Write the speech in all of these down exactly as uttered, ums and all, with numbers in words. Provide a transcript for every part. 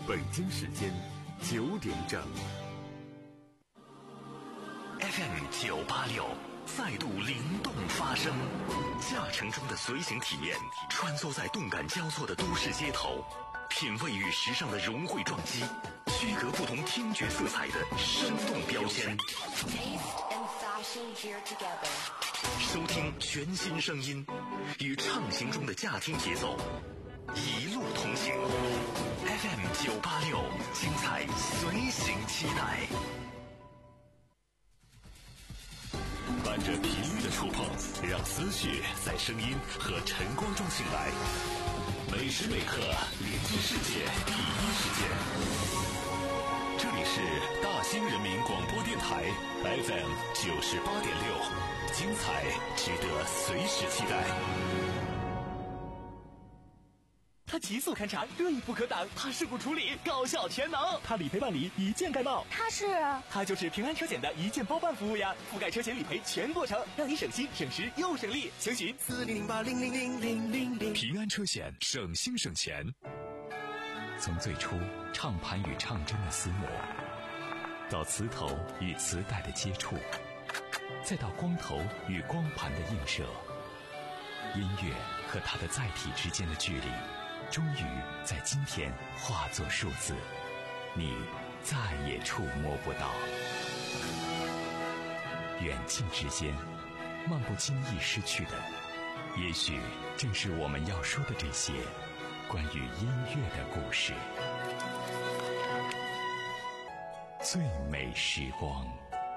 北京时间九点整。 F M 九八六再度灵动发声，驾乘中的随行体验，穿梭在动感交错的都市街头，品味与时尚的融汇撞击，区隔不同听觉色彩的生动标签。收听全新声音，与畅行中的驾听节奏，一路同行。F M 九八六，精彩随行期待。伴着频率的触碰，让思绪在声音和晨光中醒来。每时每刻连接世界第一时间。这里是大兴人民广播电台 F M 九十八点六，精彩值得随时期待。 他极速勘察，锐不可挡；他事故处理，高效全能；他理赔办理，一键盖帽。 他是他就是平安车险的一键包办服务呀，覆盖车险理赔全过程，让你省心省时又省力。详询四零零八零零零零零零。 平安车险，省心省钱。从最初唱盘与唱针的厮磨，到磁头与磁带的接触，再到光头与光盘的映射，音乐和它的载体之间的距离，终于在今天化作数字，你再也触摸不到。远近之间，漫不经意失去的，也许正是我们要说的这些关于音乐的故事。最美时光。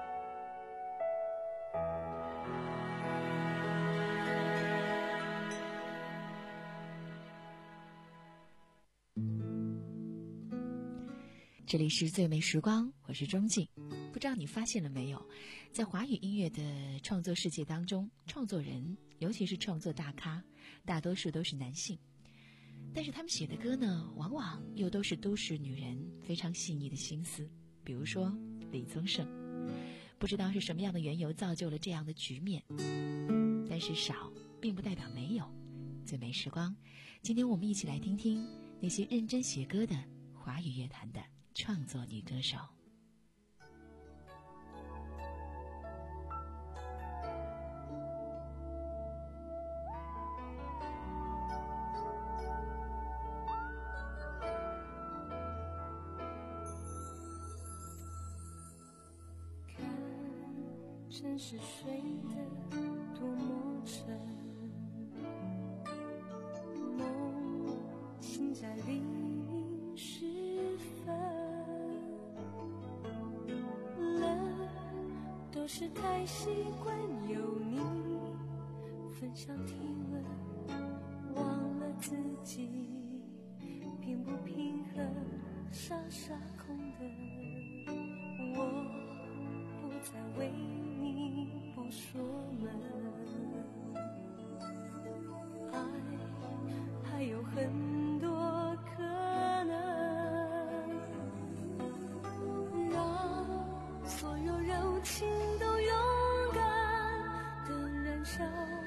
这里是最美时光，我是钟静。不知道你发现了没有，在华语音乐的创作世界当中，创作人尤其是创作大咖大多数都是男性，但是他们写的歌呢，往往又都是都市女人非常细腻的心思。比如说李宗盛，不知道是什么样的缘由造就了这样的局面，但是少并不代表没有。最美时光，今天我们一起来听听那些认真写歌的华语乐坛的创作女歌手。 看城市睡得多么沉，梦醒在黎明时分，都是太习惯有你分享体温，忘了自己平不平衡，傻傻空等。我不再为你不锁门，爱还有很多可能，让所有柔情都勇敢的燃烧，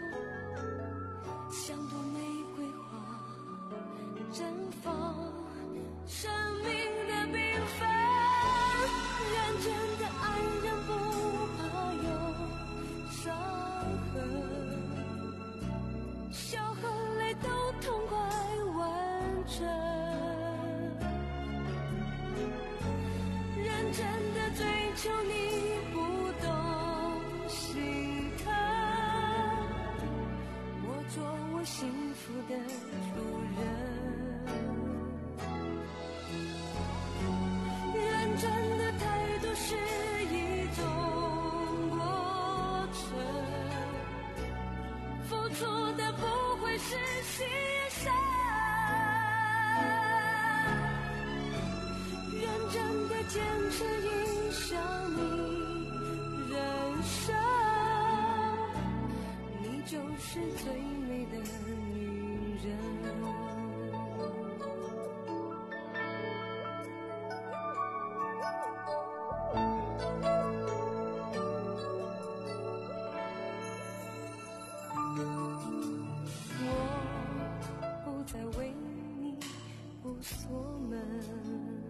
像朵玫瑰花绽放生命的缤纷。认真的爱人不怕有伤痕，笑和泪都痛快完整。认真的追求你不懂心疼，我做我幸福的主人。认真的态度是一种过程，付出的不会是牺牲。认真的坚持影响你人生，你就是最美的女人。我不再为你不锁门，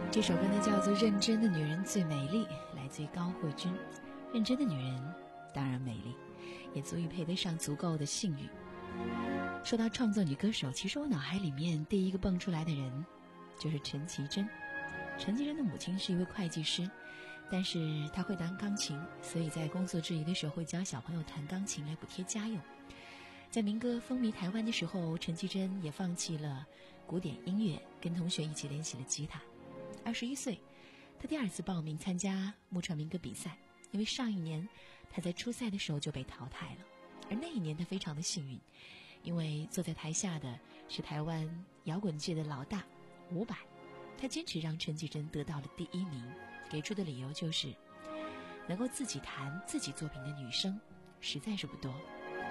这首歌呢叫做《认真的女人最美丽》，来自于高慧君。认真的女人当然美丽，也足以配得上足够的幸运。说到创作女歌手，其实我脑海里面第一个蹦出来的人就是陈绮贞。陈绮贞的母亲是一位会计师，但是她会弹钢琴，所以在工作之余的时候会教小朋友弹钢琴来补贴家用。在民歌风靡台湾的时候，陈绮贞也放弃了古典音乐，跟同学一起练习了吉他。二十一岁，她第二次报名参加木传民歌比赛，因为上一年她在初赛的时候就被淘汰了。而那一年她非常的幸运，因为坐在台下的是台湾摇滚界的老大伍佰，他坚持让陈绮贞得到了第一名，给出的理由就是能够自己弹自己作品的女生实在是不多。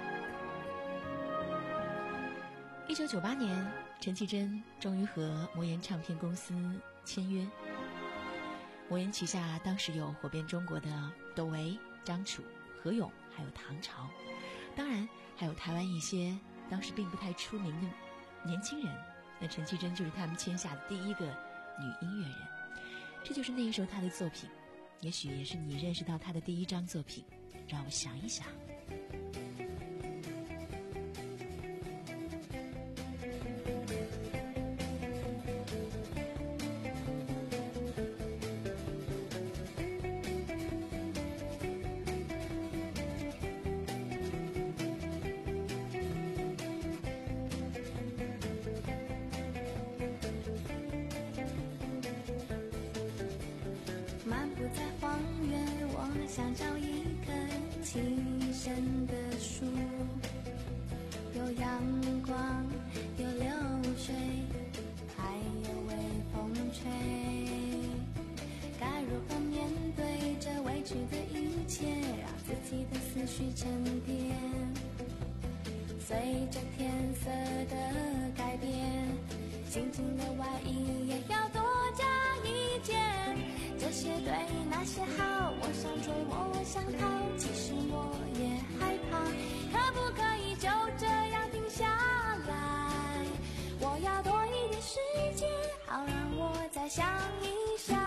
一九九八年，陈绮贞终于和魔岩唱片公司签约。魔岩旗下当时有火遍中国的窦唯、张楚、何勇，还有唐朝，当然还有台湾一些当时并不太出名的年轻人。那陈绮贞就是他们签下的第一个女音乐人。这就是那一首她的作品，也许也是你认识到她的第一张作品。让我想一想。 想找一棵栖身的树，有阳光，有流水，还有微风吹。该如何面对这未知的一切，让自己的思绪沉淀？随着天色的改变，心情的外衣也要多加一件。这些对那些好，我想追我想逃，其实我也害怕。可不可以就这样停下来？我要多一点时间，好让我再想一想。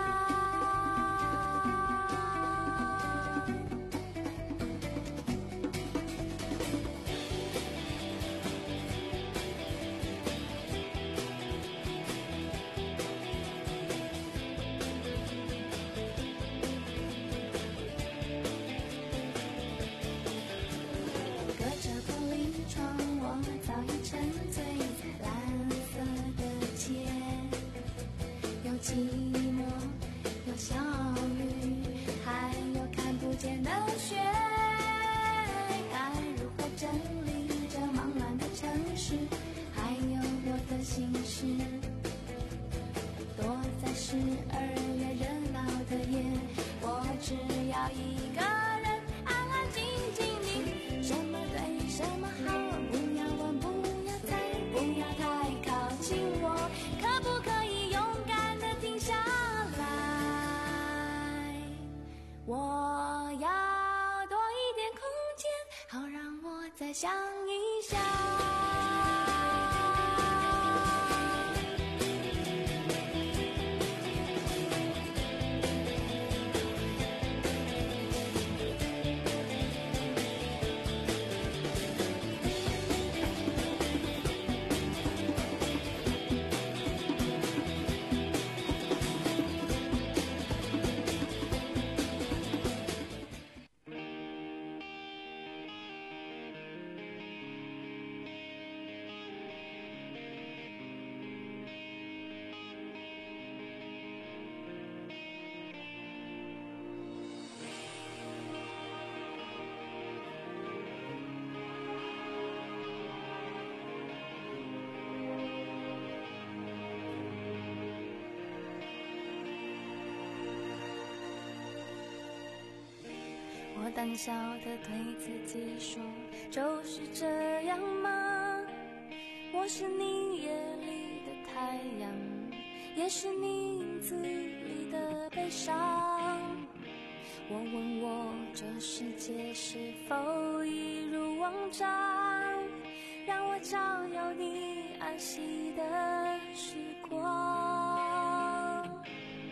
寂寞，有小雨，还有看不见的雪。该如何整理这忙乱的城市，还有我的心事？躲在十二月热闹的夜，我只要一个人安安静静的。什么对，什么好，不要问，不要猜，不要太靠近我，可不可以勇敢地停下来？我要多一点空间，好让我再想一想。我胆小地对自己说，就是这样吗？我是你夜里的太阳，也是你影子里的悲伤。我问我这世界是否一如往常，让我照耀你安息的时光。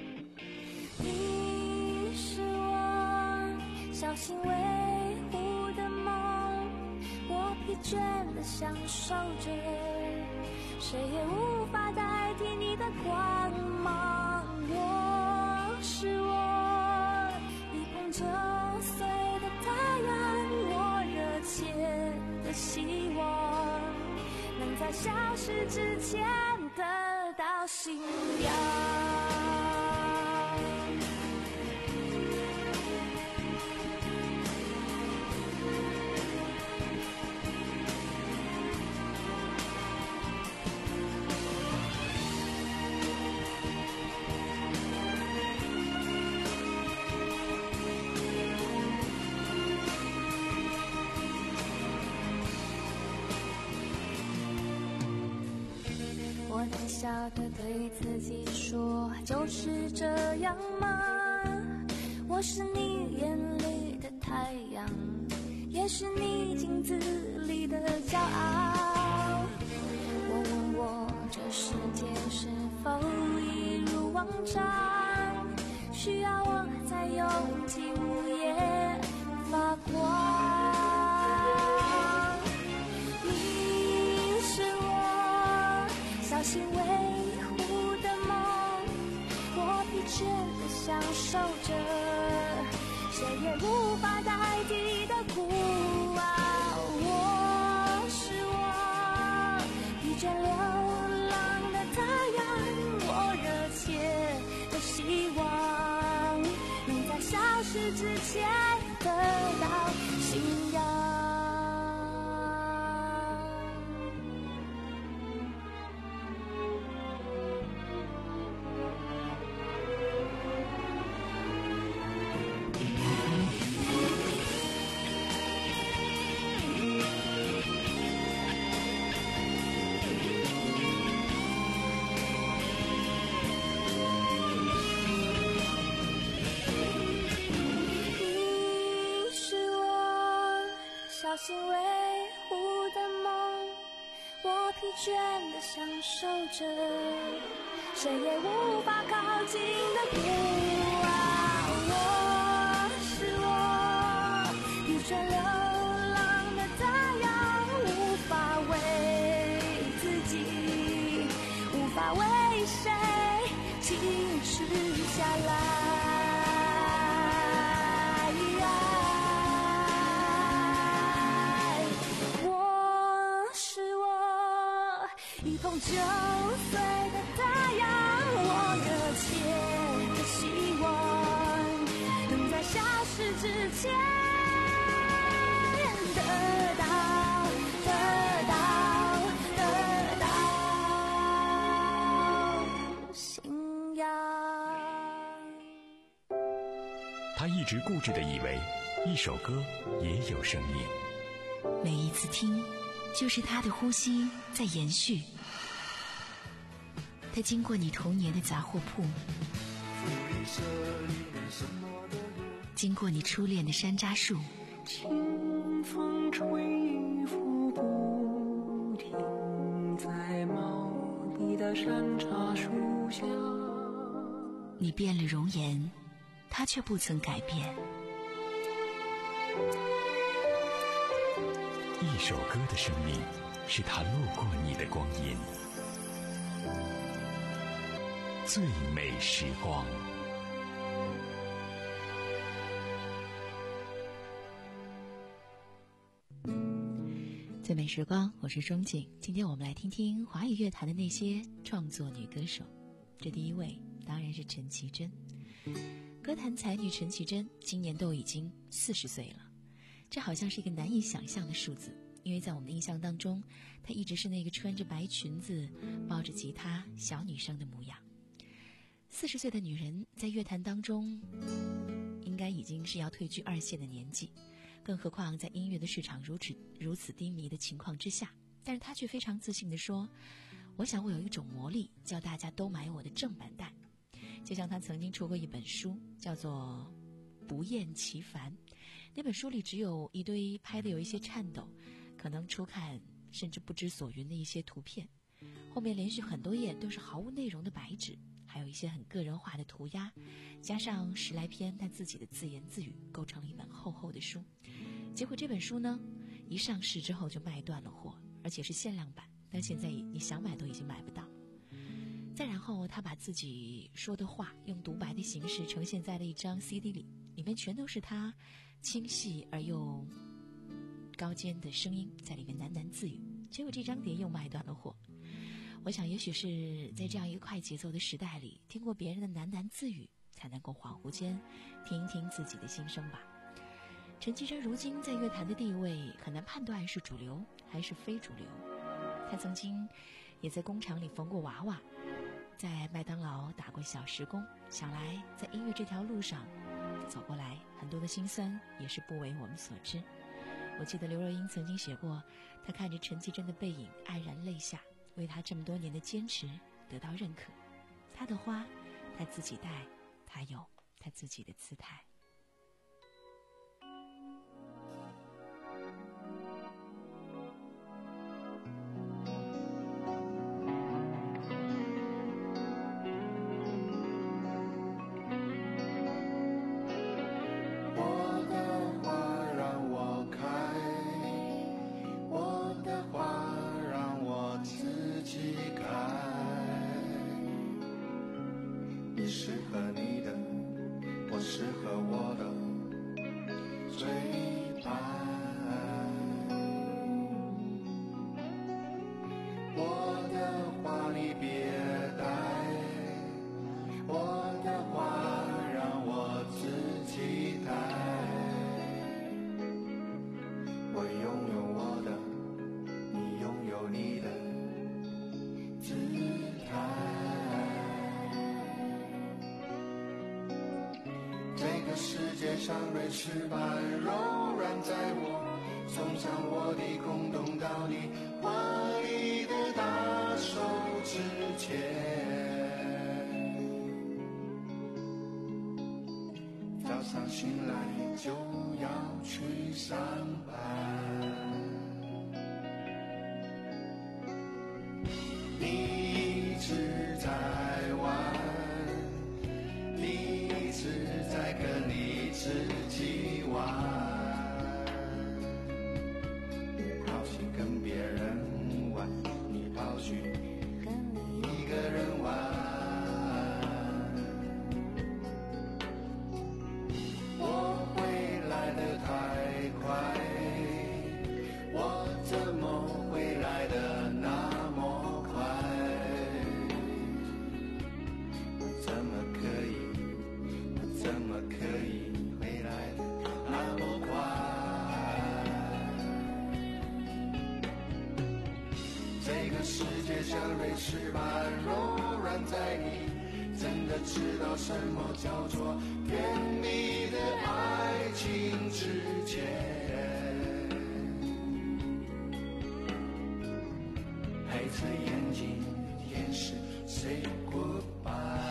小心维护的梦，我疲倦地享受着，谁也无法代替你的光芒。我是我，一捧九岁的太阳，我热切的希望能在消失之前得到信仰。我胆小地对自己说，就是这样吗？我是你眼里的太阳，也是你镜子里的骄傲。我问我这世界是否一如往常，需要我再用尽午夜发光。小心维护的梦，我疲倦地享受着，谁也无法代替的孤傲。我是我，疲倦流浪的太阳，我热切的希望能在消失之前得到信仰。小心维护的梦，我疲倦地享受着，谁也无法靠近的孤傲。我是我，疲倦流浪的太阳，无法为自己，无法为谁静止下来。一捧九岁的太阳，我热切的希望能在消失之前得到得到得到信仰。 他一直固执地以为一首歌也有生命， 每一次听就是他的呼吸在延续，它经过你童年的杂货铺，经过你初恋的山楂树， 清风吹拂不停，在茂密的山茶树下。 你变了容颜，它却不曾改变。 一首歌的生命是它路过你的光阴，最美时光。 最美时光，我是钟景。今天我们来听听华语乐坛的那些创作女歌手。这第一位当然是陈绮贞。歌坛才女陈绮贞今年都已经四十岁了，这好像是一个难以想象的数字，因为在我们的印象当中，她一直是那个穿着白裙子抱着吉他小女生的模样。四十岁的女人在乐坛当中应该已经是要退居二线的年纪，更何况在音乐的市场如此如此低迷的情况之下，但是她却非常自信地说，我想我有一种魔力，叫大家都买我的正版带。就像她曾经出过一本书，叫做不厌其烦，那本书里只有一堆拍的有一些颤抖，可能初看甚至不知所云的一些图片，后面连续很多页都是毫无内容的白纸， 还有一些很个人化的涂鸦，加上十来篇他自己的自言自语，构成了一本厚厚的书。结果这本书呢，一上市之后就卖断了货，而且是限量版，但现在你想买都已经买不到。再然后他把自己说的话用独白的形式呈现在了一张 C D 里，里面全都是他清晰而又高尖的声音在里面喃喃自语。结果这张碟又卖断了货。我想也许是在这样一个快节奏的时代里，听过别人的喃喃自语，才能够恍惚间听一听自己的心声吧。陈绮贞如今在乐坛的地位很难判断是主流还是非主流。她曾经也在工厂里缝过娃娃，在麦当劳打过小时工，想来在音乐这条路上走过来，很多的辛酸也是不为我们所知。我记得刘若英曾经写过，她看着陈绮贞的背影黯然泪下，为她这么多年的坚持得到认可。她的花她自己带，她有她自己的姿态。 翅膀柔软在我，送上我的空洞到你华丽的大手之前。早上醒来就要去上班，你一直在玩，你一直在跟你自己玩，你跑去跟别人玩，你跑去一个人玩。我回来的太快，我怎么会来的那么快？我怎么可以，我怎么可以回来的那么快？这个世界像瑞士般柔软在你真的知道什么叫做甜蜜的爱情之前，黑着眼睛天使 say goodbye。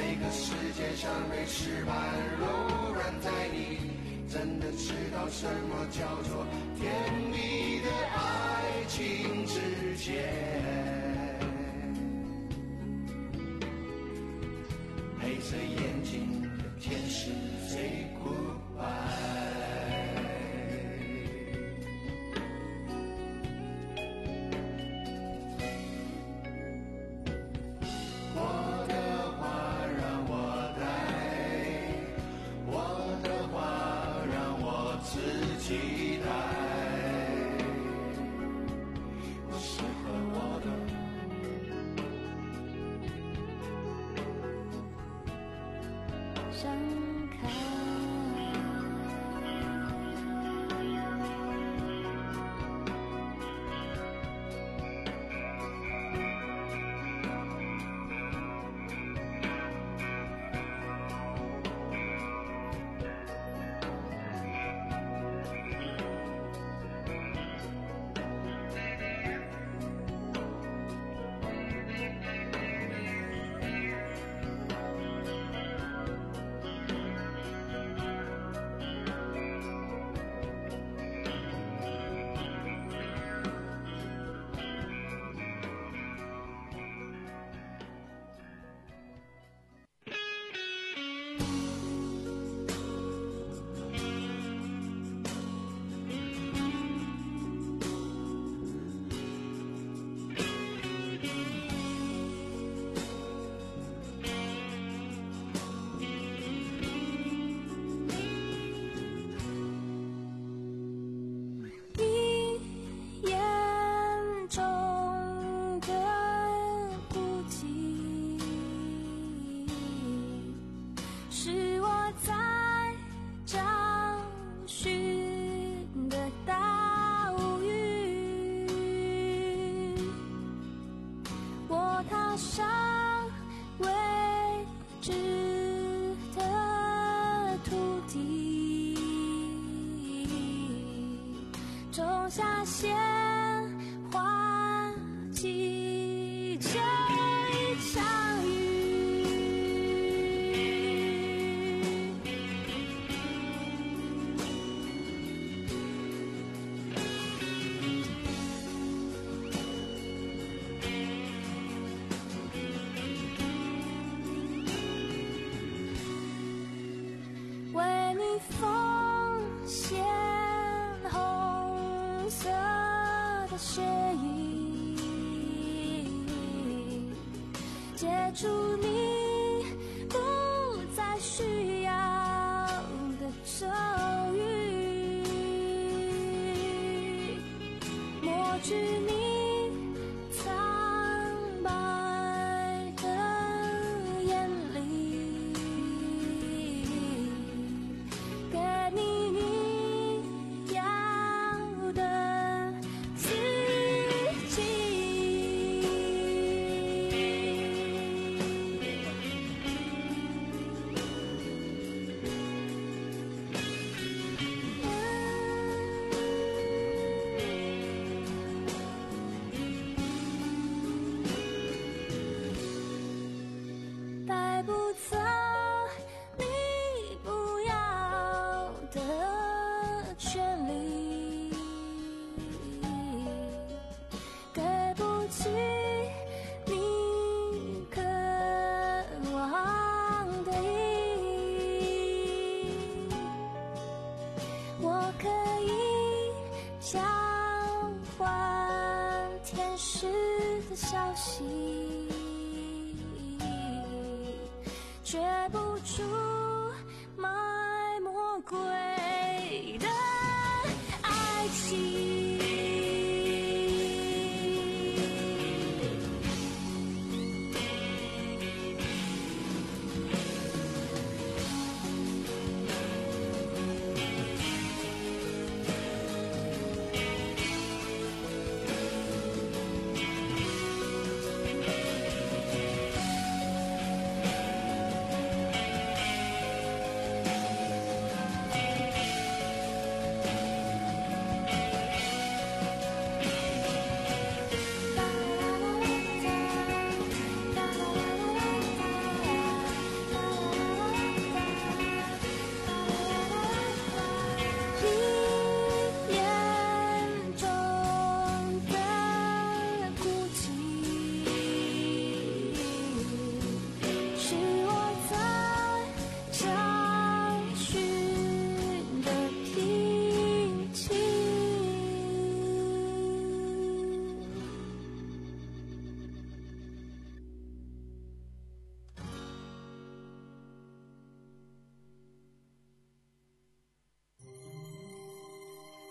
这个世界像瑞士般柔软，在你真的知道什么叫做甜蜜的爱情之间，黑色眼睛的天使 say goodbye。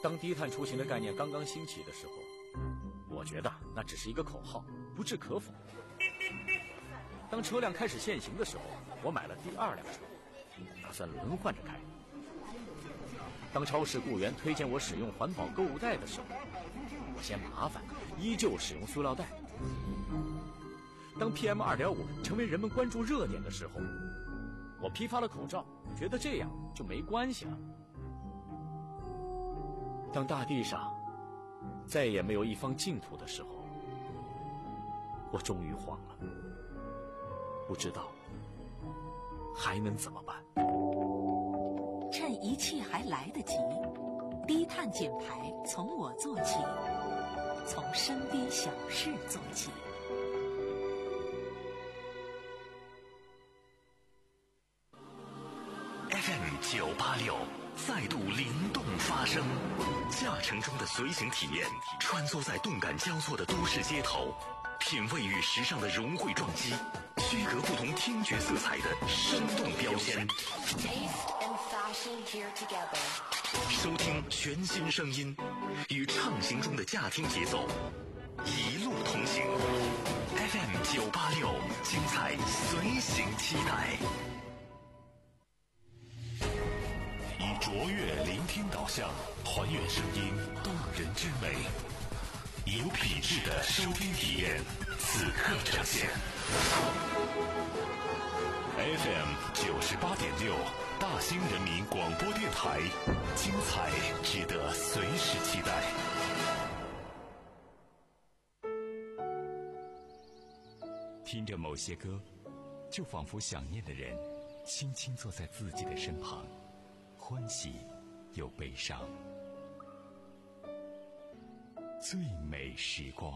当低碳出行的概念刚刚兴起的时候，我觉得那只是一个口号，不置可否。当车辆开始限行的时候，我买了第二辆车，打算轮换着开。当超市雇员推荐我使用环保购物袋的时候，我嫌麻烦，依旧使用塑料袋。当 P M 二点五 成为人们关注热点的时候，我批发了口罩，觉得这样就没关系了。当大地上再也没有一方净土的时候，我终于慌了，不知道还能怎么办。 趁一切还来得及，低碳减排从我做起，从身边小事做起。 F M 九八六再度灵动发声，驾乘中的随行体验，穿梭在动感交错的都市街头，品味与时尚的融汇撞击，区隔不同听觉色彩的生动标签。收听全新声音，与畅行中的驾听节奏，一路同行。F M 九八六，精彩随行期待。以卓越聆听导向，还原声音动人之美，有品质的收听体验，此刻呈现。F M 九十八点六，大兴人民广播电台，精彩值得随时期待。听着某些歌，就仿佛想念的人轻轻坐在自己的身旁，欢喜又悲伤。最美时光。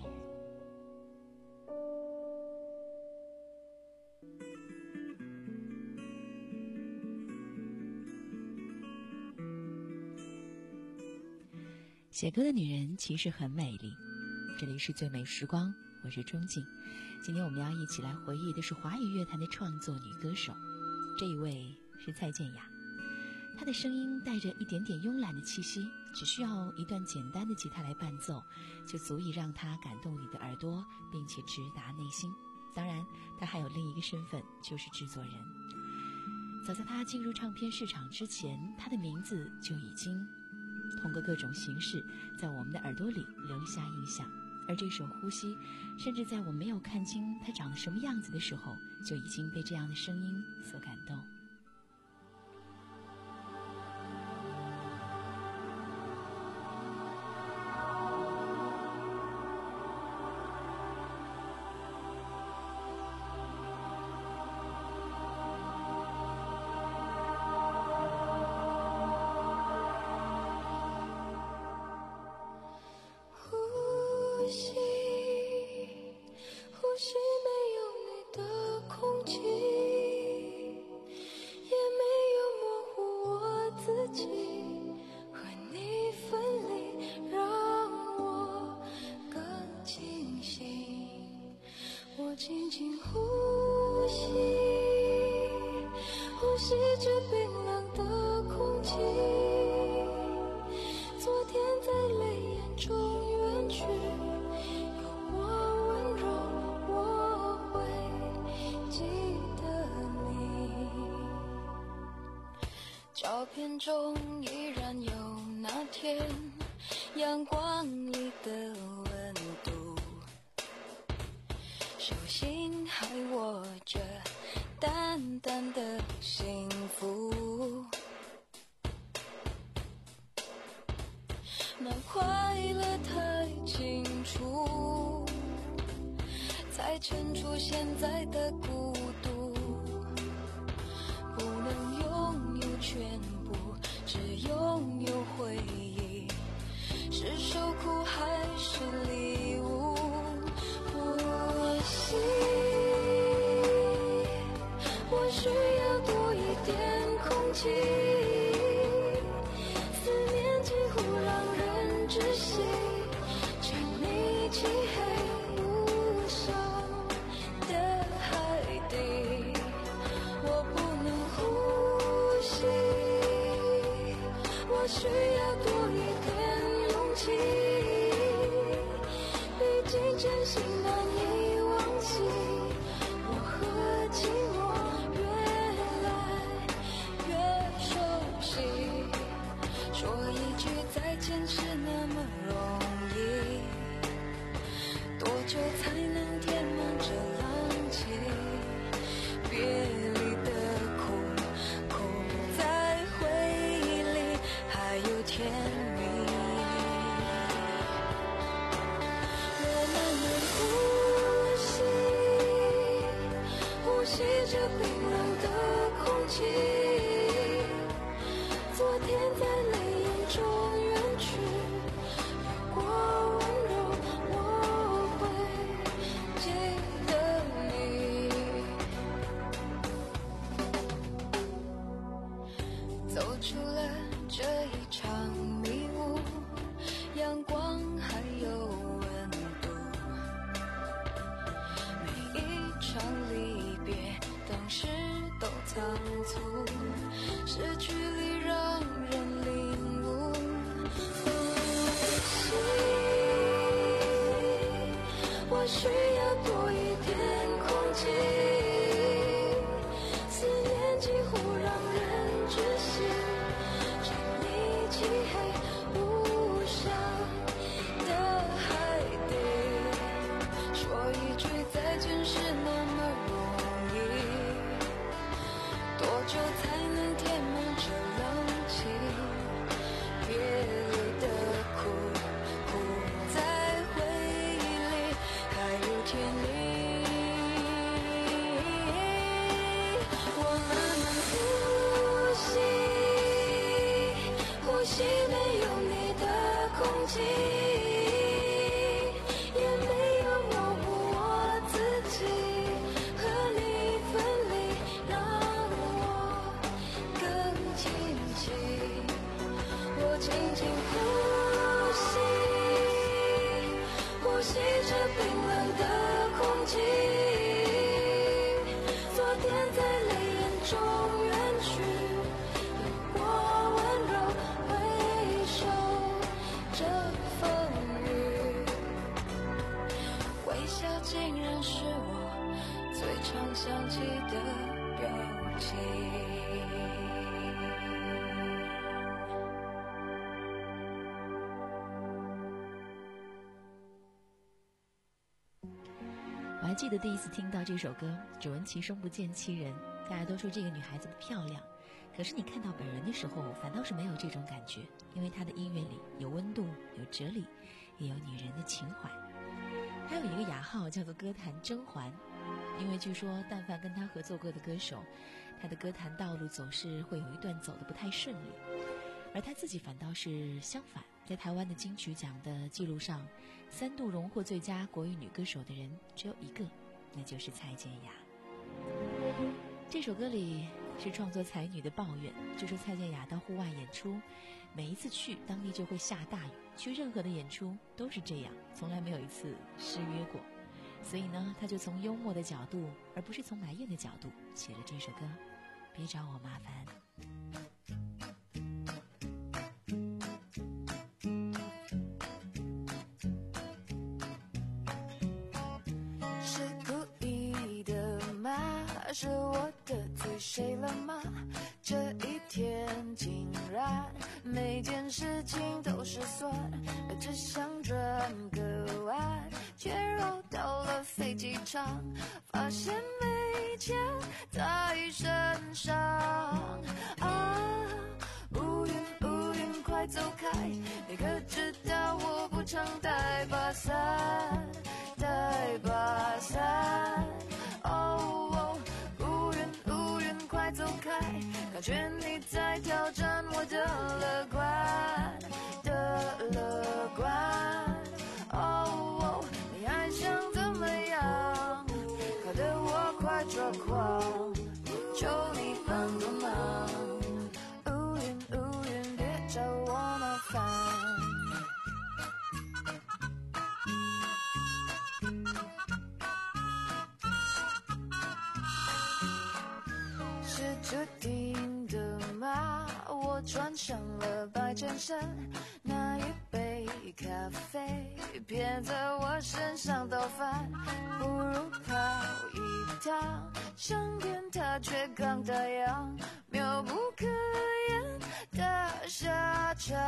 写歌的女人其实很美丽。这里是最美时光，我是钟静。今天我们要一起来回忆的是华语乐坛的创作女歌手，这一位是蔡健雅。她的声音带着一点点慵懒的气息，只需要一段简单的吉他来伴奏，就足以让她感动你的耳朵，并且直达内心。当然，她还有另一个身份，就是制作人。早在她进入唱片市场之前，她的名字就已经通过各种形式在我们的耳朵里留下印象。而这首《呼吸》，甚至在我没有看清它长得什么样子的时候，就已经被这样的声音所感动。 轻轻呼吸，呼吸着冰冷的空气。昨天在泪眼中远去，有我温柔，我会记得你。照片中依然有那天阳光里的温度，手心还握着淡淡的幸福，那快乐太清楚，才衬出现在的孤独。不能拥有全部，只拥有回忆，是受苦还是礼物？呼吸，我需要多一点空气，思念几乎让人窒息，沉溺漆黑无声的海底，我不能呼吸，我需要多一点真心难以忘记，我和寂寞越来越熟悉，说一句再见是那么容易，多久才能填满这浪迹？别离的苦，苦在回忆里还有甜蜜。我慢慢呼吸，呼吸着冰冷的空气，昨天在泪眼中远去，如果温柔我会记得你。走出了这一场迷雾，阳光还有温度，每一场离别当时都仓促，失去里让人领悟。呼吸，我需要多一点空气，思念几乎让人窒息，沉溺漆黑无暇的海底，说一句再见是那么容易，多久才能填满这浪迹？别离的苦，苦在回忆里还有甜蜜。我慢慢呼吸，呼吸没有你的空气，也没有模糊我自己，和你分离让我更清晰。我轻轻呼吸，呼吸着冰冷的空气，昨天在泪眼中远去，有过温柔回首这风雨，微笑竟然是我最常想起的表情。 我还记得第一次听到这首歌，只闻其声不见其人，大家都说这个女孩子漂亮，可是你看到本人的时候反倒是没有这种感觉，因为她的音乐里有温度，有哲理，也有女人的情怀。她有一个雅号叫做歌坛甄嬛，因为据说但凡跟她合作过的歌手，她的歌坛道路总是会有一段走得不太顺利，而她自己反倒是相反，在台湾的金曲奖的记录上，三度荣获最佳国语女歌手的人只有一个，那就是蔡健雅。这首歌里是创作才女的抱怨，就说蔡健雅到户外演出，每一次去当地就会下大雨，去任何的演出都是这样，从来没有一次失约过。所以呢，她就从幽默的角度，而不是从埋怨的角度写了这首歌，别找我麻烦。 是我得罪谁了吗？这一天竟然每件事情都失算，只想转个弯，却绕到了飞机场，发现没钱在身上。啊，乌云乌云快走开，你可知道我不常带把伞，带把伞。哦，乌云乌云快走开，感觉你在挑战我的乐观的乐观。哦，你还想怎么样？搞得我快抓狂，求你帮个忙。乌云乌云别找我麻烦。是注定的吗？我穿上了白衬衫，那一杯咖啡，别在我身上倒翻，不如跑一趟，上天它却刚打烊，妙不可言的下场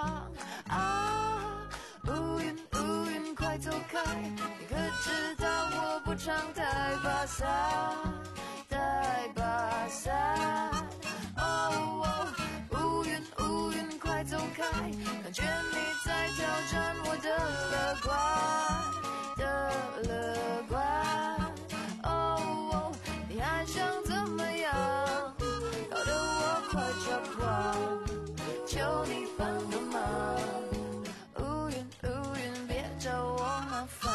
啊！乌云乌云快走开，你可知道我不常带把伞，带把伞。哦哦，乌云乌云快走开，感觉你在挑战我的乐观的乐观。哦哦，你还想怎么样？搞得我快抓狂，求你帮个忙。乌云乌云别找我麻烦。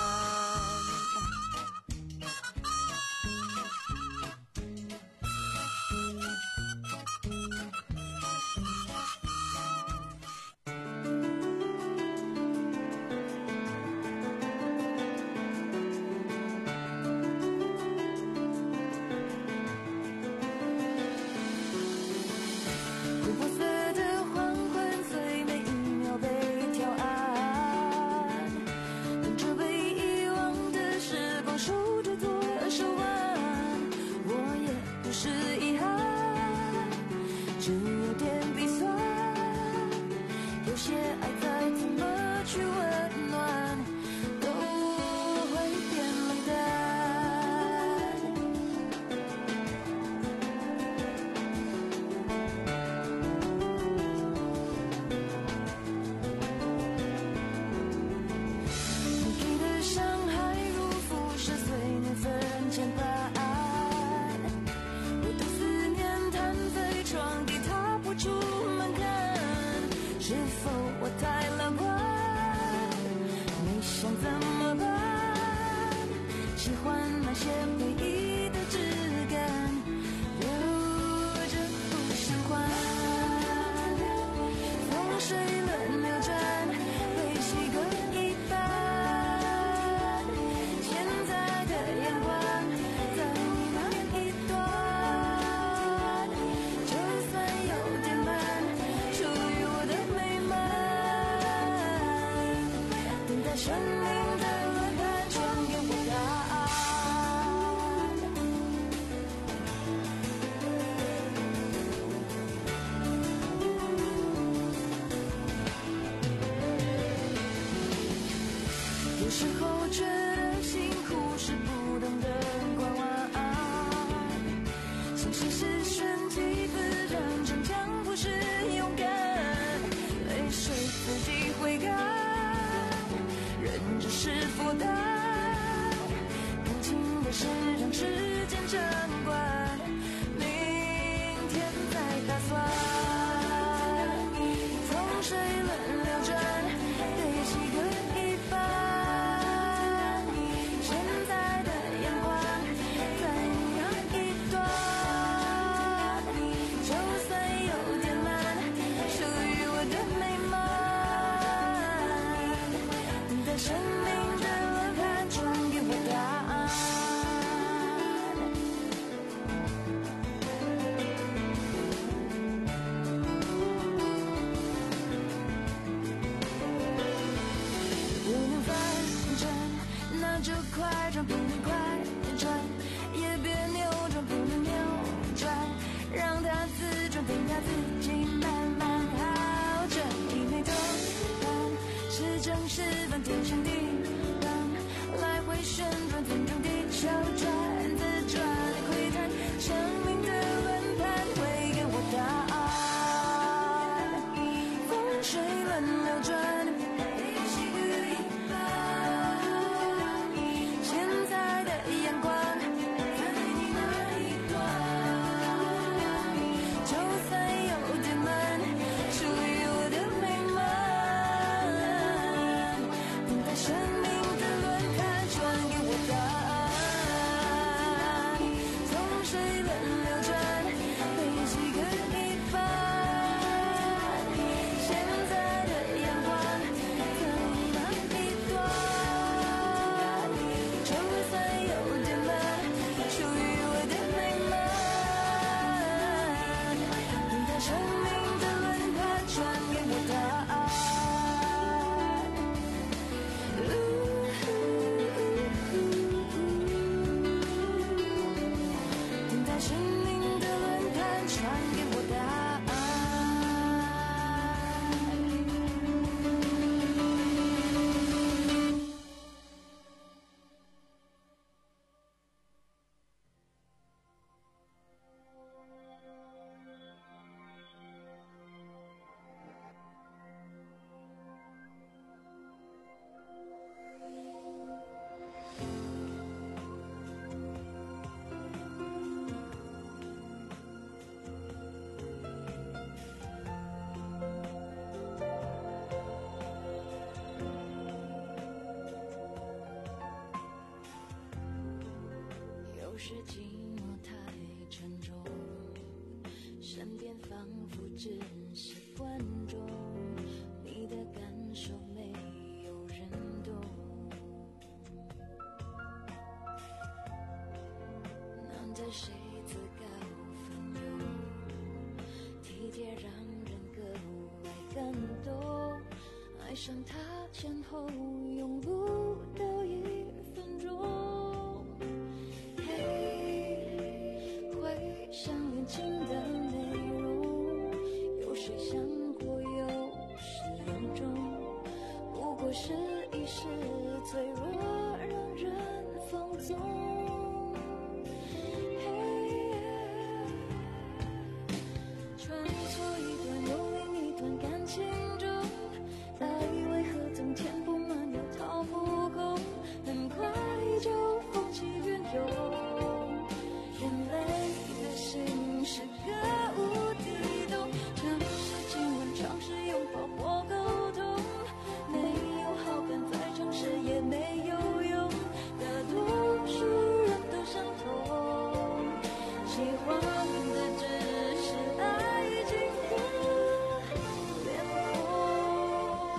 是寂寞太沉重，身边仿佛只是观众，你的感受没有人懂。难得谁自告奋勇，体贴让人格外感动，爱上他前后用不到一分钟。嘿，回想恋情的内容，有谁想过有始有终，不过是一时脆弱让人放纵。穿梭一段又另一段感情中，爱为何总填不满又掏不空，很快就风起云涌。人类的心是个无底洞，尝试亲吻，尝试拥抱或沟通，没有好感在城市也没有用，大多数人都相同，喜欢的只是爱情的脸孔。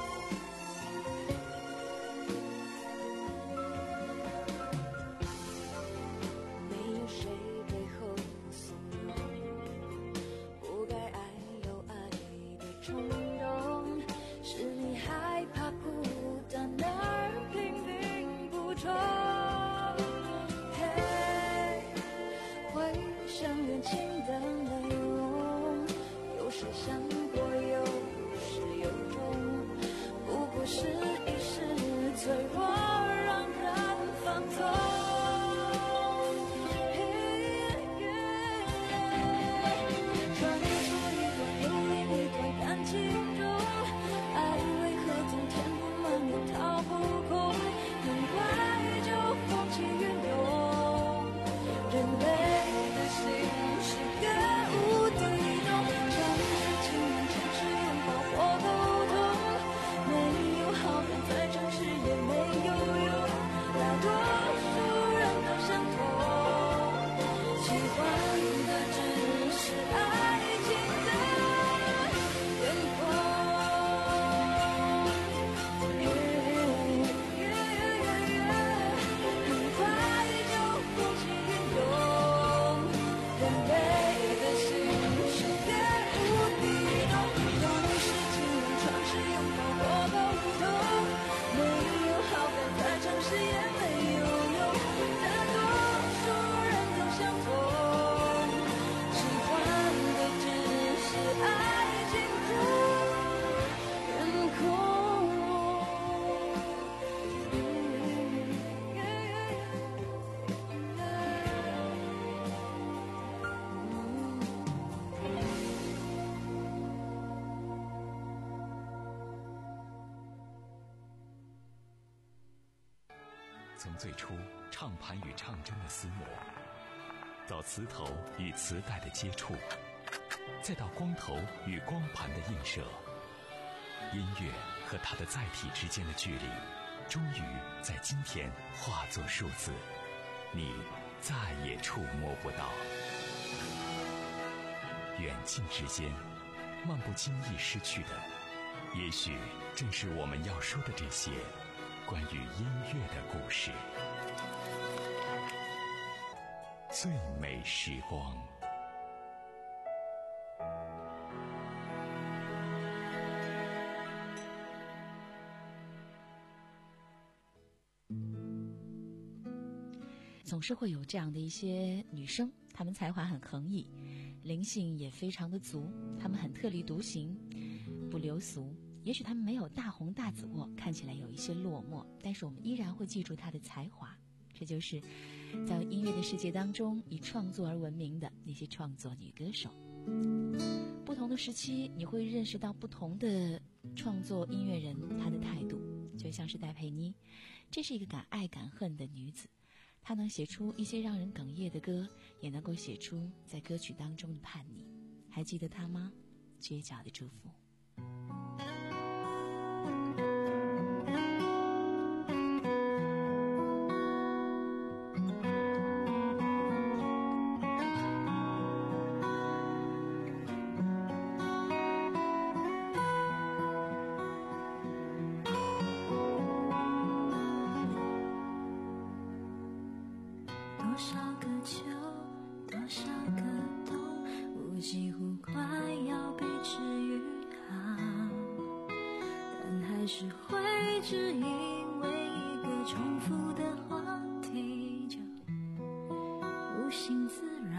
没有谁背后怂恿，不该爱有爱的冲动，是你害怕孤单而拼命补充。嘿，回想恋情的内容，有谁想过有始有终，不过是一时脆弱让人放纵。穿梭一段又另一段感情中，爱为何总填不满又掏不空，很快就风起云涌。人类的心是个无底洞，尝试亲吻，尝试拥抱或沟通，没有好感在城市也没有用，大多数人都相同，喜欢的只是爱情的脸孔。很快就风起云涌，人类的心是个无底洞，尝试亲吻，尝试拥抱或沟通，没有好感在城市也没有用，大多数人都相同，喜欢的只是爱情的脸孔。 从最初唱盘与唱针的厮磨，到磁头与磁带的接触，再到光头与光盘的映射，音乐和它的载体之间的距离，终于在今天化作数字，你再也触摸不到。远近之间，漫不经意失去的，也许正是我们要说的这些关于音乐的故事。最美时光。 总是会有这样的一些女生，她们才华很横溢，灵性也非常的足，她们很特立独行，不流俗。也许她们没有大红大紫过，看起来有一些落寞，但是我们依然会记住她的才华。这就是在音乐的世界当中以创作而闻名的那些创作女歌手。不同的时期，你会认识到不同的创作音乐人她的态度，就像是戴佩妮，这是一个敢爱敢恨的女子。她能写出一些让人哽咽的歌，也能够写出在歌曲当中的叛逆。还记得她吗？街角的祝福。 还是会只因为一个重复的话题就无心自扰？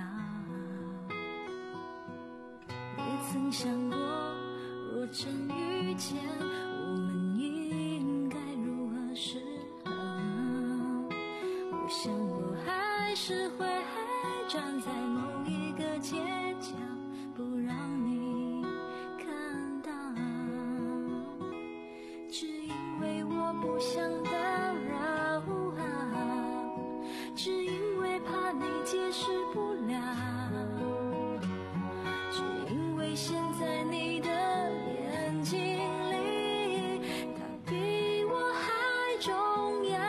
也曾想过，若真遇见，我们应该如何是好？我想我还是会站在某一个街角，不让你看到，只因为我不想打扰，只因为怕你解释不了，只因为现在你的眼睛里，它比我还重要。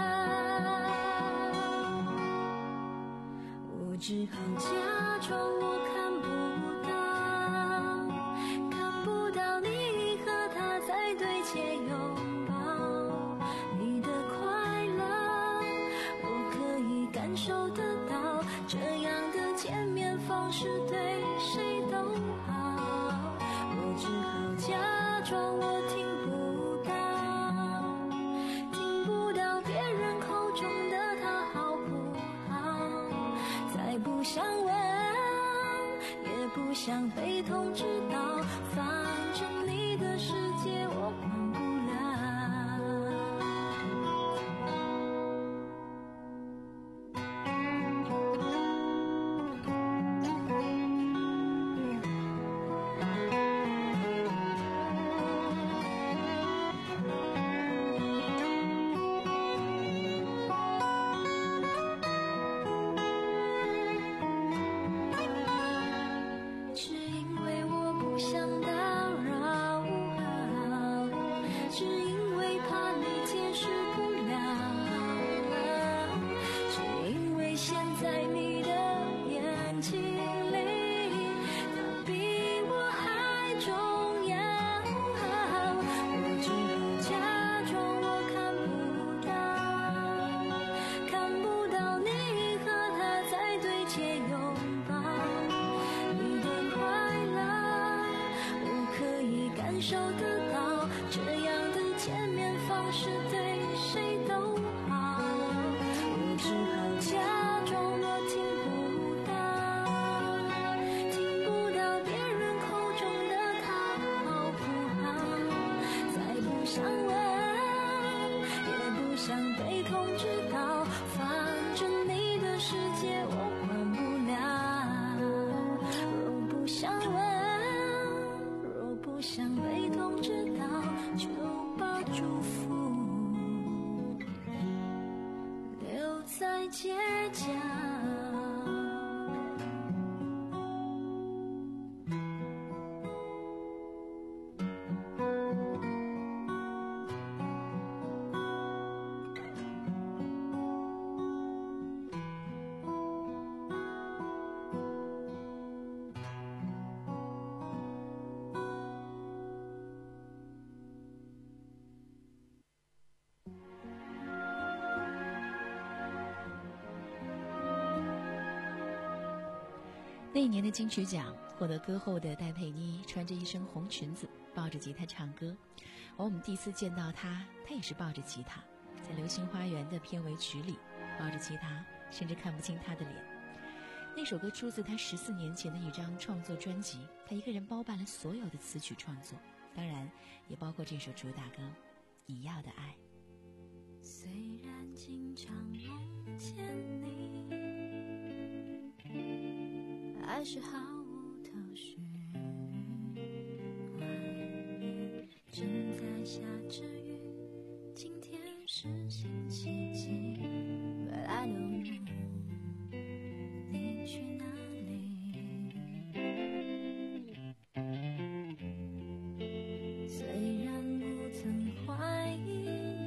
我只好假装我看不到，看不到你和他在对街拥抱，你的快乐我可以感受得到，这样的见面方式对谁都好。我只好假装我听不到，听不到别人口中的他好不好，再不想问，也不想被通知到，反正你的世界我管不了。只因为我不想打扰，只因为怕你解释不了，只因为现在你的眼睛里，它比我还重要。我只好假装我看不到，看不到你和他在对街拥抱，你的快乐我可以感受得到，这样的见面方式对谁都好。我只好假装我听不到，听不到别人口中的他好不好，再不想问，也不想被通知到，反正你的世界我管不了。若不想问，若不想被通知到，就把祝福留在街角。 那一年的金曲奖获得歌后的戴佩妮穿着一身红裙子，抱着吉他唱歌。而我们第一次见到她，她也是抱着吉他，在《流星花园》的片尾曲里抱着吉他，甚至看不清她的脸。那首歌出自她十四年前的一张创作专辑，她一个人包办了所有的词曲创作，当然也包括这首主打歌《你要的爱》。 虽然经常梦见你，还是毫无头绪，外面正在下着雨，今天是星期几 But I don't know 你去哪里。虽然不曾怀疑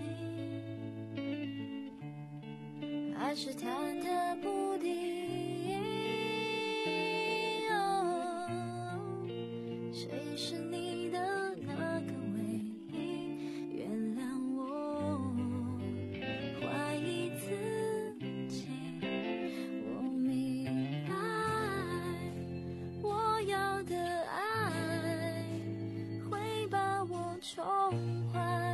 你，还是忐忑不定。谁是你的那个唯一？原谅我怀疑自己。我明白，我要的爱会把我宠坏。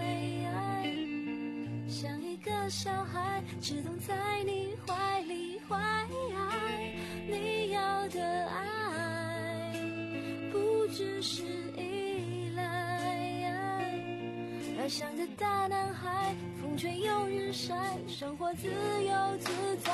只懂在你怀里怀你要的爱，不只是依赖，而像个大男孩，风吹又日晒，生活自由自在。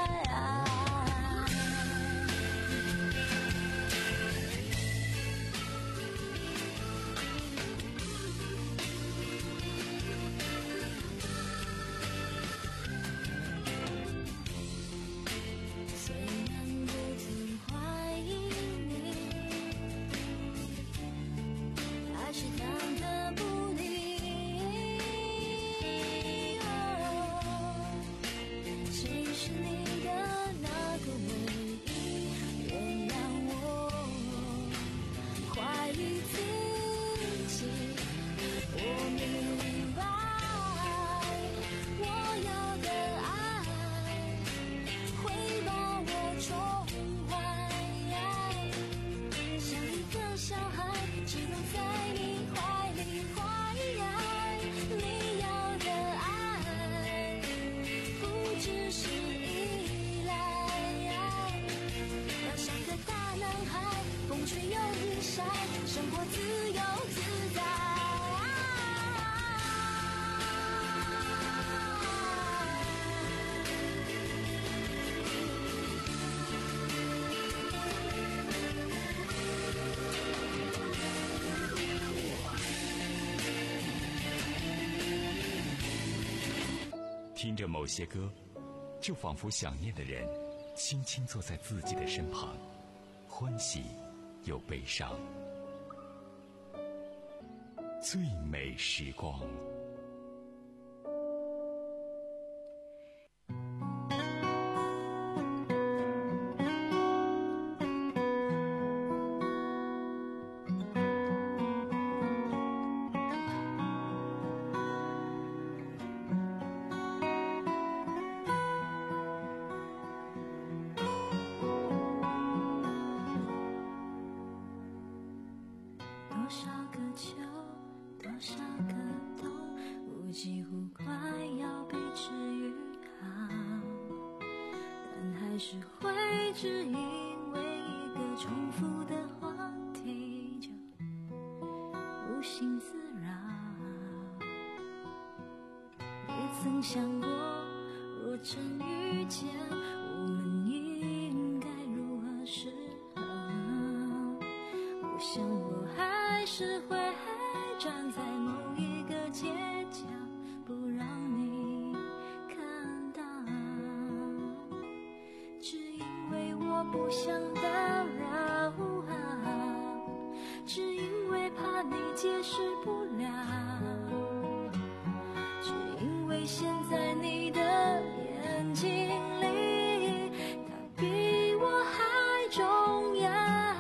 生活自由自在。 听着某些歌，就仿佛想念的人轻轻坐在自己的身旁，欢喜又悲伤。最美时光。 几乎快要被治愈好，但还是会只因为一个重复的话题就无心自扰。也曾想过，若真遇见，我们应该如何是好？我想我还是会站在某一个街角，不让你看到，只因为我不想打扰，只因为怕你解释不了，只因为现在你的眼睛里，它比我还重要。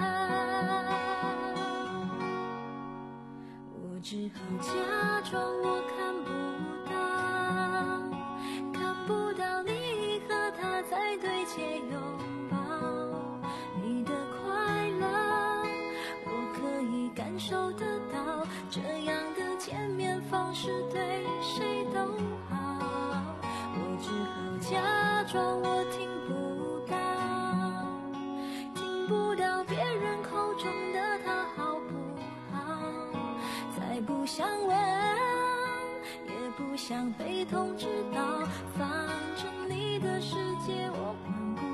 我只好假装我看不到，看不到你和他在对街拥抱，你的快乐我可以感受得到，这样的见面方式对谁都好。我只好假装我听不到，听不到别人口中的他好不好，再不想问，也不想被通知到，反正你的世界我管不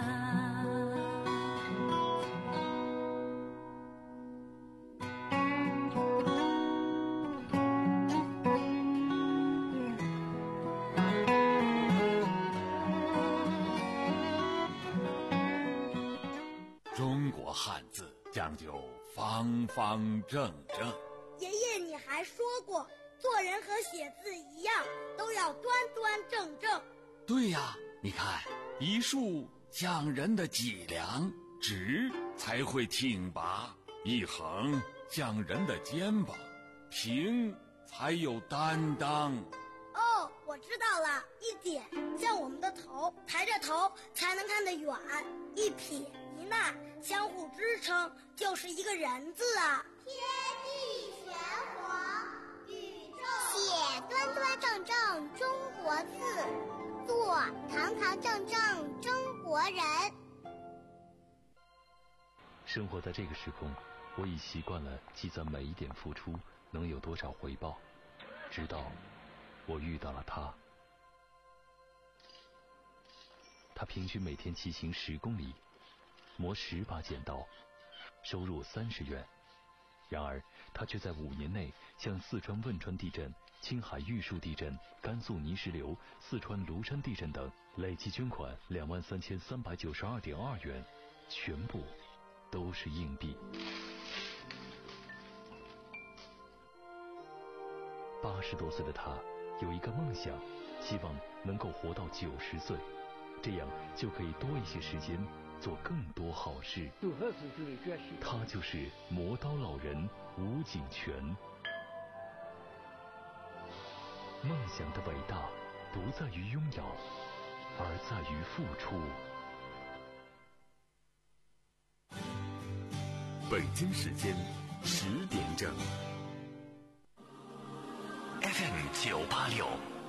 中国汉字讲究方方正正。 爷爷，你还说过，做人和写字一样，都要端端正正。 对呀，你看，一竖像人的脊梁，直才会挺拔；一横像人的肩膀，平才有担当。 哦，我知道了，一点像我们的头，抬着头才能看得远；一撇一捺相互支撑，就是一个人字啊。 天地玄黄，宇宙写端端正正中国字，做堂堂正正中国人。 生活在这个时空，我已习惯了计算每一点付出能有多少回报，直到我遇到了他。他平均每天骑行十公里，磨十把剪刀，收入三十元。然而他却在五年内向四川汶川地震、青海玉树地震、甘肃泥石流、四川庐山地震等累计捐款两万三千三百九十二点二元，全部都是硬币。八十多岁的他有一个梦想，希望能够活到九十岁，这样就可以多一些时间做更多好事。他就是磨刀老人吴景全。梦想的伟大不在于拥有，而在于付出。 北京时间十点整。 F M 九八六